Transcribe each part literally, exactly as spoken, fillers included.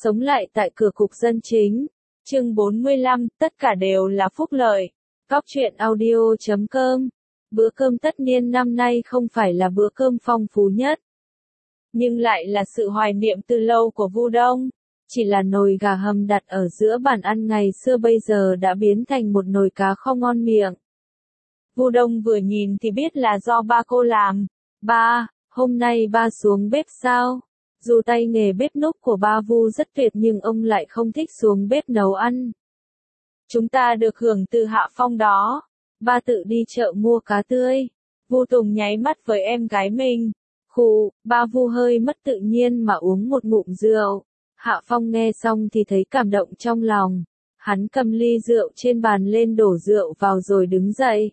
Sống lại tại cửa cục dân chính. Chương bốn mươi lăm, tất cả đều là phúc lợi. Góc truyện audio chấm com. Bữa cơm tất niên năm nay không phải là bữa cơm phong phú nhất, nhưng lại là sự hoài niệm từ lâu của Vu Đông. Chỉ là nồi gà hầm đặt ở giữa bàn ăn ngày xưa bây giờ đã biến thành một nồi cá kho ngon miệng. Vu Đông vừa nhìn thì biết là do ba cô làm. Ba, hôm nay ba xuống bếp sao? Dù tay nghề bếp núc của ba Vu rất tuyệt nhưng ông lại không thích xuống bếp nấu ăn. Chúng ta được hưởng từ Hạ Phong đó. Ba tự đi chợ mua cá tươi. Vu Tùng nháy mắt với em gái mình. Khụ, ba Vu hơi mất tự nhiên mà uống một ngụm rượu. Hạ Phong nghe xong thì thấy cảm động trong lòng. Hắn cầm ly rượu trên bàn lên đổ rượu vào rồi đứng dậy.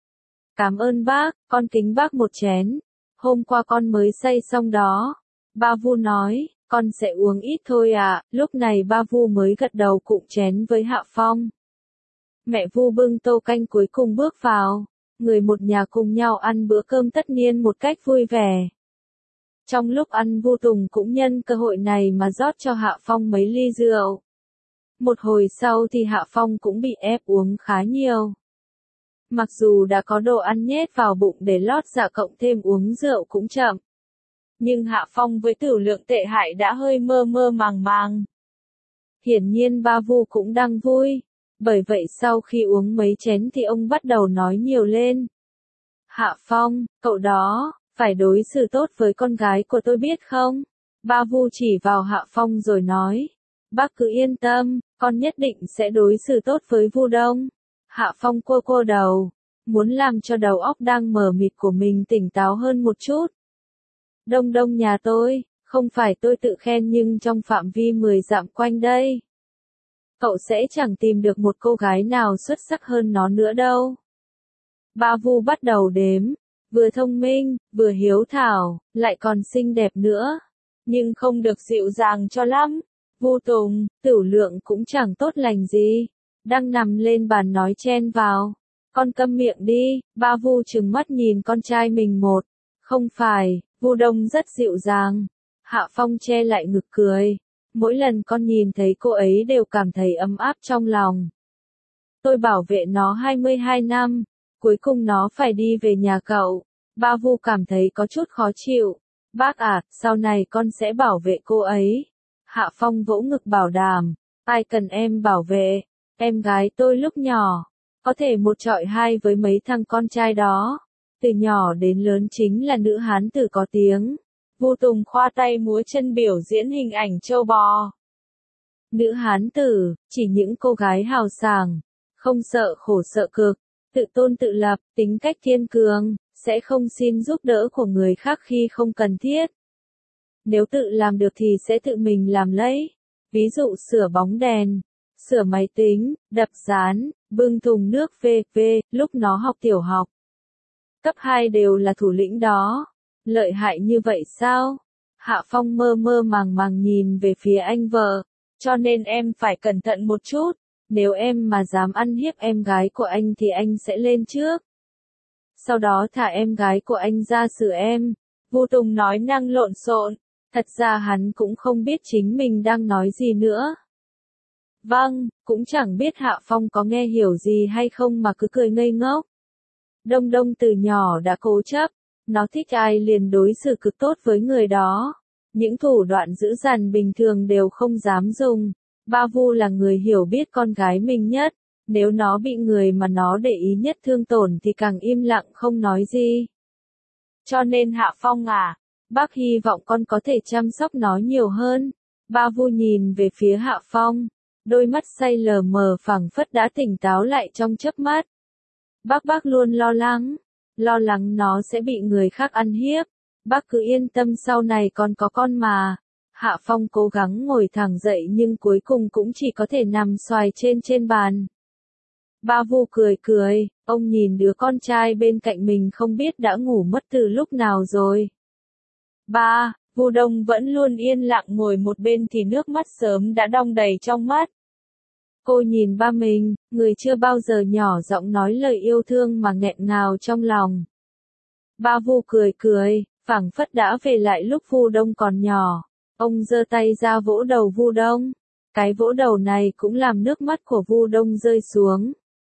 Cảm ơn bác, con kính bác một chén. Hôm qua con mới say xong đó. Ba Vu nói, con sẽ uống ít thôi à, lúc này ba Vu mới gật đầu cụng chén với Hạ Phong. Mẹ Vu bưng tô canh cuối cùng bước vào, người một nhà cùng nhau ăn bữa cơm tất niên một cách vui vẻ. Trong lúc ăn Vu Tùng cũng nhân cơ hội này mà rót cho Hạ Phong mấy ly rượu. Một hồi sau thì Hạ Phong cũng bị ép uống khá nhiều. Mặc dù đã có đồ ăn nhét vào bụng để lót dạ cộng thêm uống rượu cũng chậm. Nhưng Hạ Phong với tử lượng tệ hại đã hơi mơ mơ màng màng. Hiển nhiên ba Vu cũng đang vui. Bởi vậy sau khi uống mấy chén thì ông bắt đầu nói nhiều lên. Hạ Phong, cậu đó, phải đối xử tốt với con gái của tôi biết không? Ba Vu chỉ vào Hạ Phong rồi nói. Bác cứ yên tâm, con nhất định sẽ đối xử tốt với Vu Đông. Hạ Phong cua cua đầu, muốn làm cho đầu óc đang mờ mịt của mình tỉnh táo hơn một chút. Đông Đông nhà tôi, không phải tôi tự khen nhưng trong phạm vi mười dặm quanh đây. Cậu sẽ chẳng tìm được một cô gái nào xuất sắc hơn nó nữa đâu. Ba Vu bắt đầu đếm, vừa thông minh, vừa hiếu thảo, lại còn xinh đẹp nữa. Nhưng không được dịu dàng cho lắm. Vu Tùng, Tửu Lượng cũng chẳng tốt lành gì. Đang nằm lên bàn nói chen vào. Con câm miệng đi, ba Vu trừng mắt nhìn con trai mình một. Không phải, Vu Đông rất dịu dàng. Hạ Phong che lại ngực cười. Mỗi lần con nhìn thấy cô ấy đều cảm thấy ấm áp trong lòng. Tôi bảo vệ nó hai mươi hai năm, cuối cùng nó phải đi về nhà cậu. Ba Vu cảm thấy có chút khó chịu. Bác à, sau này con sẽ bảo vệ cô ấy. Hạ Phong vỗ ngực bảo đảm, ai cần em bảo vệ, em gái tôi lúc nhỏ, có thể một chọi hai với mấy thằng con trai đó. Từ nhỏ đến lớn chính là nữ hán tử có tiếng. Vu Tùng khoa tay múa chân biểu diễn hình ảnh trâu bò. Nữ hán tử, chỉ những cô gái hào sảng, không sợ khổ sợ cực, tự tôn tự lập, tính cách kiên cường, sẽ không xin giúp đỡ của người khác khi không cần thiết. Nếu tự làm được thì sẽ tự mình làm lấy. Ví dụ sửa bóng đèn, sửa máy tính, đập dán, bưng thùng nước vân vân lúc nó học tiểu học. Cấp hai đều là thủ lĩnh đó. Lợi hại như vậy sao? Hạ Phong mơ mơ màng màng nhìn về phía anh vợ. Cho nên em phải cẩn thận một chút. Nếu em mà dám ăn hiếp em gái của anh thì anh sẽ lên trước. Sau đó thả em gái của anh ra xử em. Vu Tùng nói năng lộn xộn. Thật ra hắn cũng không biết chính mình đang nói gì nữa. Vâng, cũng chẳng biết Hạ Phong có nghe hiểu gì hay không mà cứ cười ngây ngốc. Đông Đông từ nhỏ đã cố chấp. Nó thích ai liền đối xử cực tốt với người đó. Những thủ đoạn dữ dằn bình thường đều không dám dùng. Ba Vu là người hiểu biết con gái mình nhất. Nếu nó bị người mà nó để ý nhất thương tổn thì càng im lặng không nói gì. Cho nên Hạ Phong à, bác hy vọng con có thể chăm sóc nó nhiều hơn. Ba Vu nhìn về phía Hạ Phong. Đôi mắt say lờ mờ phảng phất đã tỉnh táo lại trong chớp mắt. Bác bác luôn lo lắng. Lo lắng nó sẽ bị người khác ăn hiếp. Bác cứ yên tâm sau này còn có con mà. Hạ Phong cố gắng ngồi thẳng dậy nhưng cuối cùng cũng chỉ có thể nằm xoài trên trên bàn. Ba Vu cười cười, ông nhìn đứa con trai bên cạnh mình không biết đã ngủ mất từ lúc nào rồi. Ba, Vu Đông vẫn luôn yên lặng ngồi một bên thì nước mắt sớm đã đong đầy trong mắt. Cô nhìn ba mình, người chưa bao giờ nhỏ giọng nói lời yêu thương mà nghẹn ngào trong lòng. Ba Vu cười cười, phảng phất đã về lại lúc Vu Đông còn nhỏ. Ông giơ tay ra vỗ đầu Vu Đông. Cái vỗ đầu này cũng làm nước mắt của Vu Đông rơi xuống.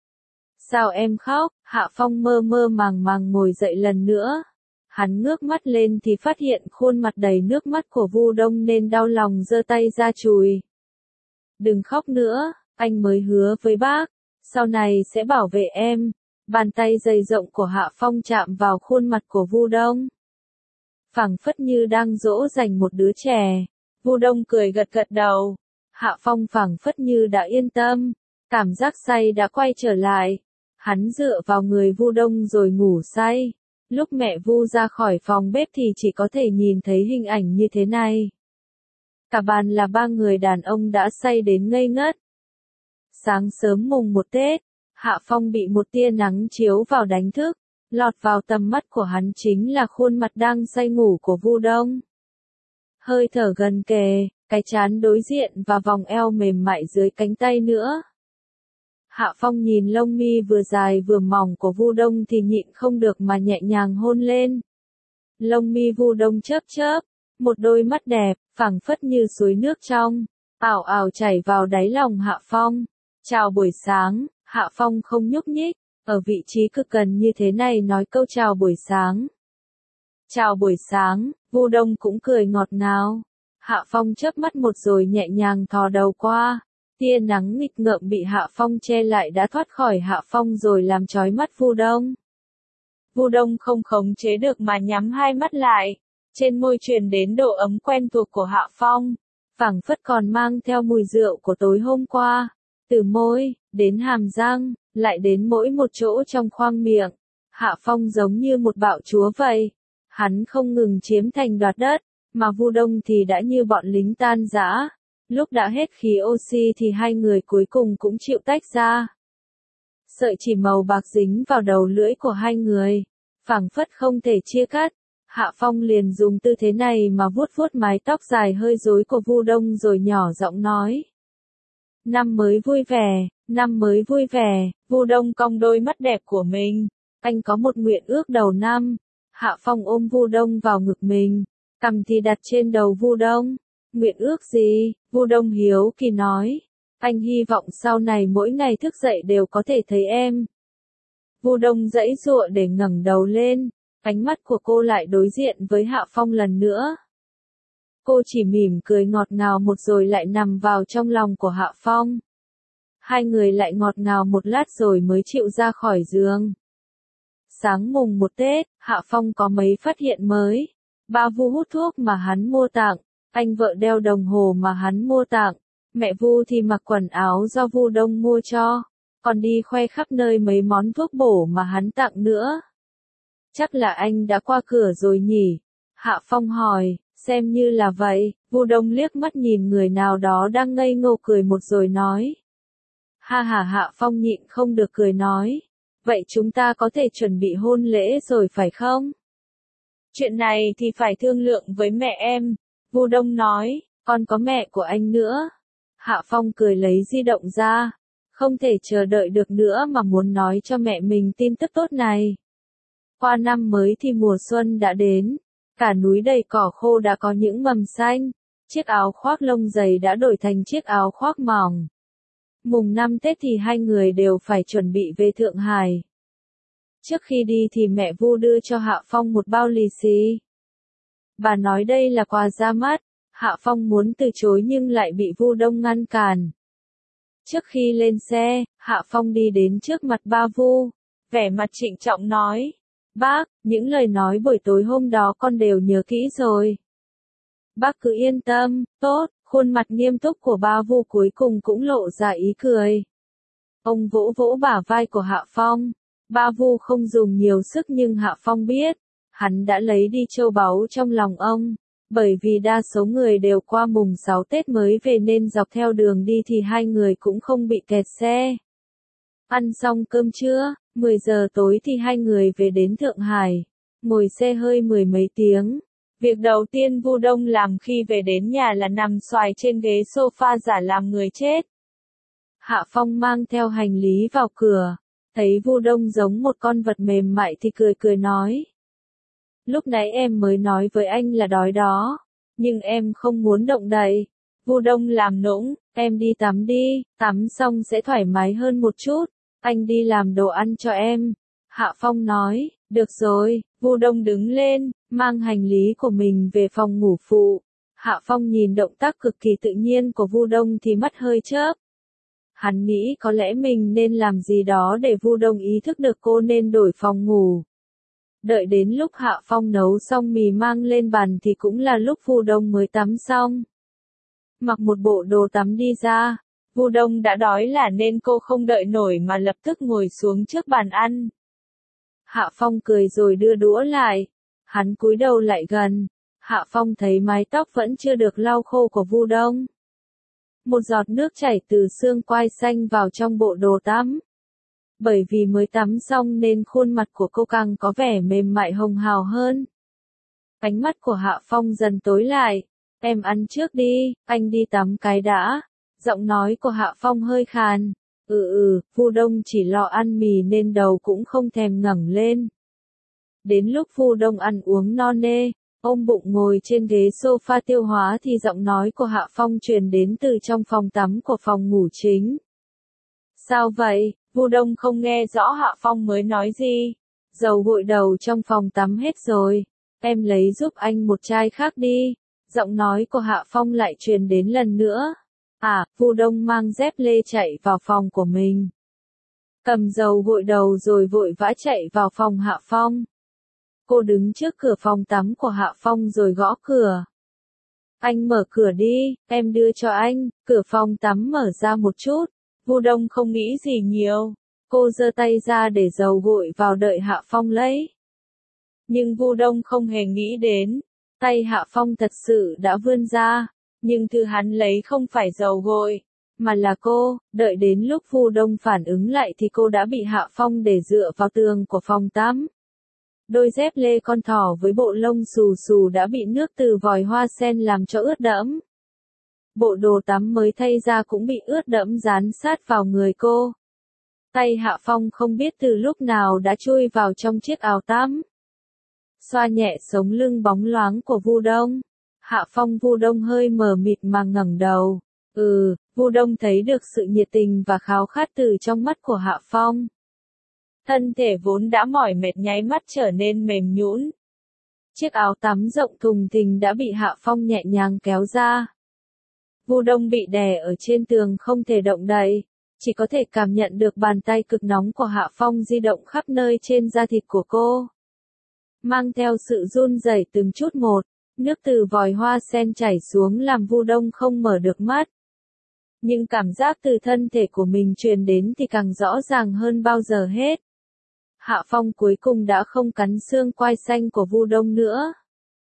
Sao em khóc? Hạ Phong mơ mơ màng màng ngồi dậy lần nữa. Hắn ngước mắt lên thì phát hiện khuôn mặt đầy nước mắt của Vu Đông nên đau lòng giơ tay ra chùi. Đừng khóc nữa, anh mới hứa với bác, sau này sẽ bảo vệ em. Bàn tay dày rộng của Hạ Phong chạm vào khuôn mặt của Vu Đông. Phảng phất như đang dỗ dành một đứa trẻ. Vu Đông cười gật gật đầu. Hạ Phong phảng phất như đã yên tâm. Cảm giác say đã quay trở lại. Hắn dựa vào người Vu Đông rồi ngủ say. Lúc mẹ Vu ra khỏi phòng bếp thì chỉ có thể nhìn thấy hình ảnh như thế này. Cả bàn là ba người đàn ông đã say đến ngây ngất. Sáng sớm mùng một Tết, Hạ Phong bị một tia nắng chiếu vào đánh thức. Lọt vào tầm mắt của hắn chính là khuôn mặt đang say ngủ của Vu Đông. Hơi thở gần kề, cái trán đối diện và vòng eo mềm mại dưới cánh tay nữa. Hạ Phong nhìn lông mi vừa dài vừa mỏng của Vu Đông thì nhịn không được mà nhẹ nhàng hôn lên. Lông mi Vu Đông chớp chớp, một đôi mắt đẹp, phảng phất như suối nước trong, ảo ảo chảy vào đáy lòng Hạ Phong. Chào buổi sáng, Hạ Phong không nhúc nhích, ở vị trí cực gần như thế này nói câu chào buổi sáng. Chào buổi sáng, Vu Đông cũng cười ngọt ngào. Hạ Phong chớp mắt một rồi nhẹ nhàng thò đầu qua. Tia nắng nghịch ngợm bị Hạ Phong che lại đã thoát khỏi Hạ Phong rồi làm chói mắt Vu Đông. Vu Đông không khống chế được mà nhắm hai mắt lại. Trên môi truyền đến độ ấm quen thuộc của Hạ Phong. Phảng phất còn mang theo mùi rượu của tối hôm qua. Từ môi, đến hàm răng, lại đến mỗi một chỗ trong khoang miệng. Hạ Phong giống như một bạo chúa vậy. Hắn không ngừng chiếm thành đoạt đất, mà Vu Đông thì đã như bọn lính tan rã. Lúc đã hết khí oxy thì hai người cuối cùng cũng chịu tách ra. Sợi chỉ màu bạc dính vào đầu lưỡi của hai người, phảng phất không thể chia cắt. Hạ Phong liền dùng tư thế này mà vuốt vuốt mái tóc dài hơi rối của Vu Đông rồi nhỏ giọng nói. Năm mới vui vẻ, năm mới vui vẻ. Vu Đông cong đôi mắt đẹp của mình. Anh có một nguyện ước đầu năm. Hạ Phong ôm Vu Đông vào ngực mình, cằm thì đặt trên đầu Vu Đông. Nguyện ước gì? Vu Đông hiếu kỳ nói. Anh hy vọng sau này mỗi ngày thức dậy đều có thể thấy em. Vu Đông giãy giụa để ngẩng đầu lên. Ánh mắt của cô lại đối diện với Hạ Phong lần nữa. Cô chỉ mỉm cười ngọt ngào một rồi lại nằm vào trong lòng của Hạ Phong. Hai người lại ngọt ngào một lát rồi mới chịu ra khỏi giường. Sáng mùng một Tết, Hạ Phong có mấy phát hiện mới. Ba Vu hút thuốc mà hắn mua tặng. Anh vợ đeo đồng hồ mà hắn mua tặng. Mẹ Vu thì mặc quần áo do Vu Đông mua cho. Còn đi khoe khắp nơi mấy món thuốc bổ mà hắn tặng nữa. Chắc là anh đã qua cửa rồi nhỉ? Hạ Phong hỏi, xem như là vậy. Vu Đông liếc mắt nhìn người nào đó đang ngây ngô cười một rồi nói. Ha ha, Hạ Phong nhịn không được cười nói. Vậy chúng ta có thể chuẩn bị hôn lễ rồi phải không? Chuyện này thì phải thương lượng với mẹ em. Vu Đông nói, còn có mẹ của anh nữa. Hạ Phong cười lấy di động ra. Không thể chờ đợi được nữa mà muốn nói cho mẹ mình tin tức tốt này. Qua năm mới thì mùa xuân đã đến. Cả núi đầy cỏ khô đã có những mầm xanh. Chiếc áo khoác lông dày đã đổi thành chiếc áo khoác mỏng. Mùng năm Tết thì hai người đều phải chuẩn bị về Thượng Hải. Trước khi đi thì mẹ Vu đưa cho Hạ Phong một bao lì xì. Bà nói đây là quà ra mắt. Hạ Phong muốn từ chối nhưng lại bị Vu Đông ngăn cản. Trước khi lên xe, Hạ Phong đi đến trước mặt ba Vu, vẻ mặt trịnh trọng nói. Bác, những lời nói buổi tối hôm đó con đều nhớ kỹ rồi. Bác cứ yên tâm, tốt. Khuôn mặt nghiêm túc của ba Vu cuối cùng cũng lộ ra ý cười. Ông vỗ vỗ bả vai của Hạ Phong. Ba Vu không dùng nhiều sức nhưng Hạ Phong biết. Hắn đã lấy đi châu báu trong lòng ông. Bởi vì đa số người đều qua mùng sáu Tết mới về nên dọc theo đường đi thì hai người cũng không bị kẹt xe. Ăn xong cơm trưa, mười giờ tối thì hai người về đến Thượng Hải. Ngồi xe hơi mười mấy tiếng. Việc đầu tiên Vu Đông làm khi về đến nhà là nằm xoài trên ghế sofa giả làm người chết. Hạ Phong mang theo hành lý vào cửa. Thấy Vu Đông giống một con vật mềm mại thì cười cười nói. Lúc nãy em mới nói với anh là đói đó. Nhưng em không muốn động đậy. Vu Đông làm nũng, em đi tắm đi, tắm xong sẽ thoải mái hơn một chút, anh đi làm đồ ăn cho em. Hạ Phong nói, được rồi, Vu Đông đứng lên, mang hành lý của mình về phòng ngủ phụ. Hạ Phong nhìn động tác cực kỳ tự nhiên của Vu Đông thì mắt hơi chớp. Hắn nghĩ có lẽ mình nên làm gì đó để Vu Đông ý thức được cô nên đổi phòng ngủ. Đợi đến lúc Hạ Phong nấu xong mì mang lên bàn thì cũng là lúc Vu Đông mới tắm xong. Mặc một bộ đồ tắm đi ra, Vu Đông đã đói là nên cô không đợi nổi mà lập tức ngồi xuống trước bàn ăn. Hạ Phong cười rồi đưa đũa lại. Hắn cúi đầu lại gần. Hạ Phong thấy mái tóc vẫn chưa được lau khô của Vu Đông. Một giọt nước chảy từ xương quai xanh vào trong bộ đồ tắm. Bởi vì mới tắm xong nên khuôn mặt của cô càng có vẻ mềm mại hồng hào hơn. Ánh mắt của Hạ Phong dần tối lại. Em ăn trước đi, anh đi tắm cái đã. Giọng nói của Hạ Phong hơi khàn. Ừ ừ, Vu Đông chỉ lo ăn mì nên đầu cũng không thèm ngẩng lên. Đến lúc Vu Đông ăn uống no nê, ôm bụng ngồi trên ghế sofa tiêu hóa thì giọng nói của Hạ Phong truyền đến từ trong phòng tắm của phòng ngủ chính. Sao vậy? Vu Đông không nghe rõ Hạ Phong mới nói gì. Dầu gội đầu trong phòng tắm hết rồi. Em lấy giúp anh một chai khác đi. Giọng nói của Hạ Phong lại truyền đến lần nữa. À, Vu Đông mang dép lê chạy vào phòng của mình. Cầm dầu gội đầu rồi vội vã chạy vào phòng Hạ Phong. Cô đứng trước cửa phòng tắm của Hạ Phong rồi gõ cửa. Anh mở cửa đi, em đưa cho anh. Cửa phòng tắm mở ra một chút. Vu Đông không nghĩ gì nhiều. Cô giơ tay ra để dầu gội vào đợi Hạ Phong lấy. Nhưng Vu Đông không hề nghĩ đến. Tay Hạ Phong thật sự đã vươn ra. Nhưng thứ hắn lấy không phải dầu gội, mà là cô. Đợi đến lúc Vu Đông phản ứng lại thì cô đã bị Hạ Phong để dựa vào tường của phòng tắm. Đôi dép lê con thỏ với bộ lông xù xù đã bị nước từ vòi hoa sen làm cho ướt đẫm. Bộ đồ tắm mới thay ra cũng bị ướt đẫm dán sát vào người cô. Tay Hạ Phong không biết từ lúc nào đã chui vào trong chiếc áo tắm. Xoa nhẹ sống lưng bóng loáng của Vu Đông. Hạ Phong Vu Đông hơi mờ mịt mà ngẩng đầu. Ừ, Vu Đông thấy được sự nhiệt tình và khao khát từ trong mắt của Hạ Phong. Thân thể vốn đã mỏi mệt nháy mắt trở nên mềm nhũn. Chiếc áo tắm rộng thùng thình đã bị Hạ Phong nhẹ nhàng kéo ra. Vu Đông bị đè ở trên tường không thể động đậy, chỉ có thể cảm nhận được bàn tay cực nóng của Hạ Phong di động khắp nơi trên da thịt của cô. Mang theo sự run rẩy từng chút một, nước từ vòi hoa sen chảy xuống làm Vu Đông không mở được mắt. Nhưng cảm giác từ thân thể của mình truyền đến thì càng rõ ràng hơn bao giờ hết. Hạ Phong cuối cùng đã không cắn xương quai xanh của Vu Đông nữa.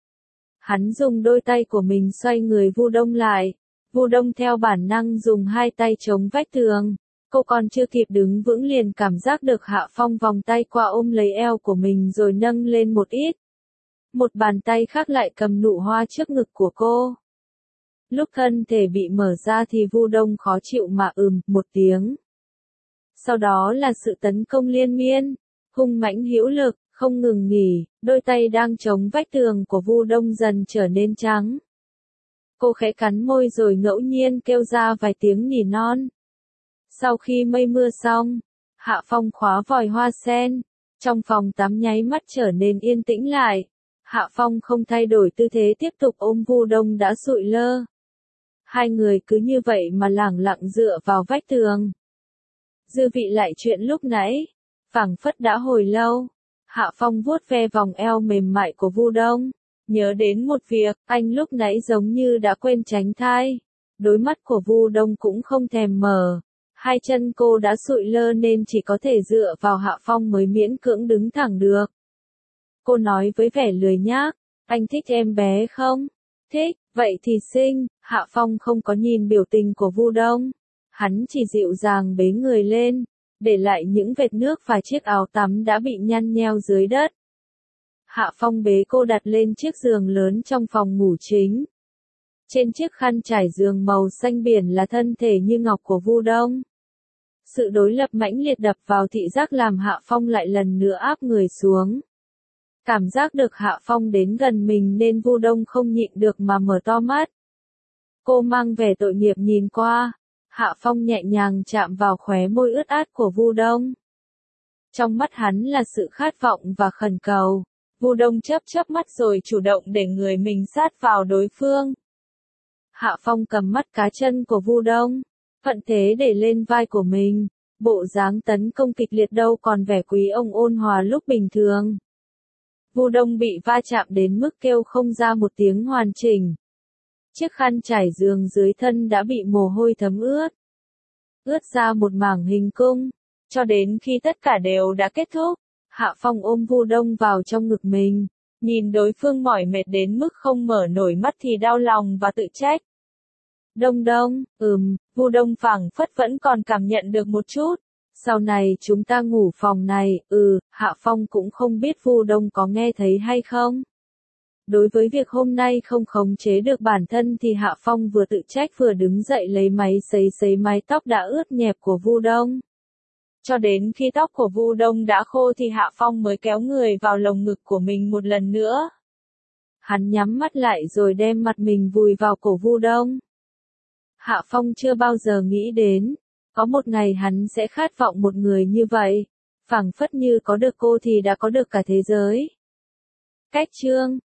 Hắn dùng đôi tay của mình xoay người Vu Đông lại. Vu Đông theo bản năng dùng hai tay chống vách tường. Cô còn chưa kịp đứng vững liền cảm giác được Hạ Phong vòng tay qua ôm lấy eo của mình rồi nâng lên một ít. Một bàn tay khác lại cầm nụ hoa trước ngực của cô. Lúc thân thể bị mở ra thì Vu Đông khó chịu mà ừm một tiếng. Sau đó là sự tấn công liên miên, hung mãnh hữu lực, không ngừng nghỉ, đôi tay đang chống vách tường của Vu Đông dần trở nên trắng. Cô khẽ cắn môi rồi ngẫu nhiên kêu ra vài tiếng nỉ non. Sau khi mây mưa xong, Hạ Phong khóa vòi hoa sen, trong phòng tắm nháy mắt trở nên yên tĩnh lại. Hạ Phong không thay đổi tư thế tiếp tục ôm Vu Đông đã sụi lơ. Hai người cứ như vậy mà lẳng lặng dựa vào vách tường. Dư vị lại chuyện lúc nãy, phảng phất đã hồi lâu. Hạ Phong vuốt ve vòng eo mềm mại của Vu Đông, nhớ đến một việc, anh lúc nãy giống như đã quên tránh thai. Đôi mắt của Vu Đông cũng không thèm mở. Hai chân cô đã sụi lơ nên chỉ có thể dựa vào Hạ Phong mới miễn cưỡng đứng thẳng được. Cô nói với vẻ lười nhác, anh thích em bé không? Thích, vậy thì xinh. Hạ Phong không có nhìn biểu tình của Vu Đông. Hắn chỉ dịu dàng bế người lên, để lại những vệt nước và chiếc áo tắm đã bị nhăn nheo dưới đất. Hạ Phong bế cô đặt lên chiếc giường lớn trong phòng ngủ chính. Trên chiếc khăn trải giường màu xanh biển là thân thể như ngọc của Vu Đông. Sự đối lập mãnh liệt đập vào thị giác làm Hạ Phong lại lần nữa áp người xuống. Cảm giác được Hạ Phong đến gần mình nên Vu Đông không nhịn được mà mở to mắt. Cô mang vẻ tội nghiệp nhìn qua, Hạ Phong nhẹ nhàng chạm vào khóe môi ướt át của Vu Đông. Trong mắt hắn là sự khát vọng và khẩn cầu. Vu Đông chớp chớp mắt rồi chủ động để người mình sát vào đối phương. Hạ Phong cầm mắt cá chân của Vu Đông, thuận thế để lên vai của mình, bộ dáng tấn công kịch liệt đâu còn vẻ quý ông ôn hòa lúc bình thường. Vu Đông bị va chạm đến mức kêu không ra một tiếng hoàn chỉnh. Chiếc khăn trải giường dưới thân đã bị mồ hôi thấm ướt. Ướt ra một mảng hình cung, cho đến khi tất cả đều đã kết thúc, Hạ Phong ôm Vu Đông vào trong ngực mình, nhìn đối phương mỏi mệt đến mức không mở nổi mắt thì đau lòng và tự trách. Đông Đông, ừm, Vu Đông phảng phất vẫn còn cảm nhận được một chút. Sau này chúng ta ngủ phòng này, ừ, Hạ Phong cũng không biết Vu Đông có nghe thấy hay không. Đối với việc hôm nay không khống chế được bản thân thì Hạ Phong vừa tự trách vừa đứng dậy lấy máy sấy sấy mái tóc đã ướt nhẹp của Vu Đông. Cho đến khi tóc của Vu Đông đã khô thì Hạ Phong mới kéo người vào lồng ngực của mình một lần nữa. Hắn nhắm mắt lại rồi đem mặt mình vùi vào cổ Vu Đông. Hạ Phong chưa bao giờ nghĩ đến, có một ngày hắn sẽ khát vọng một người như vậy, phảng phất như có được cô thì đã có được cả thế giới. Cách chương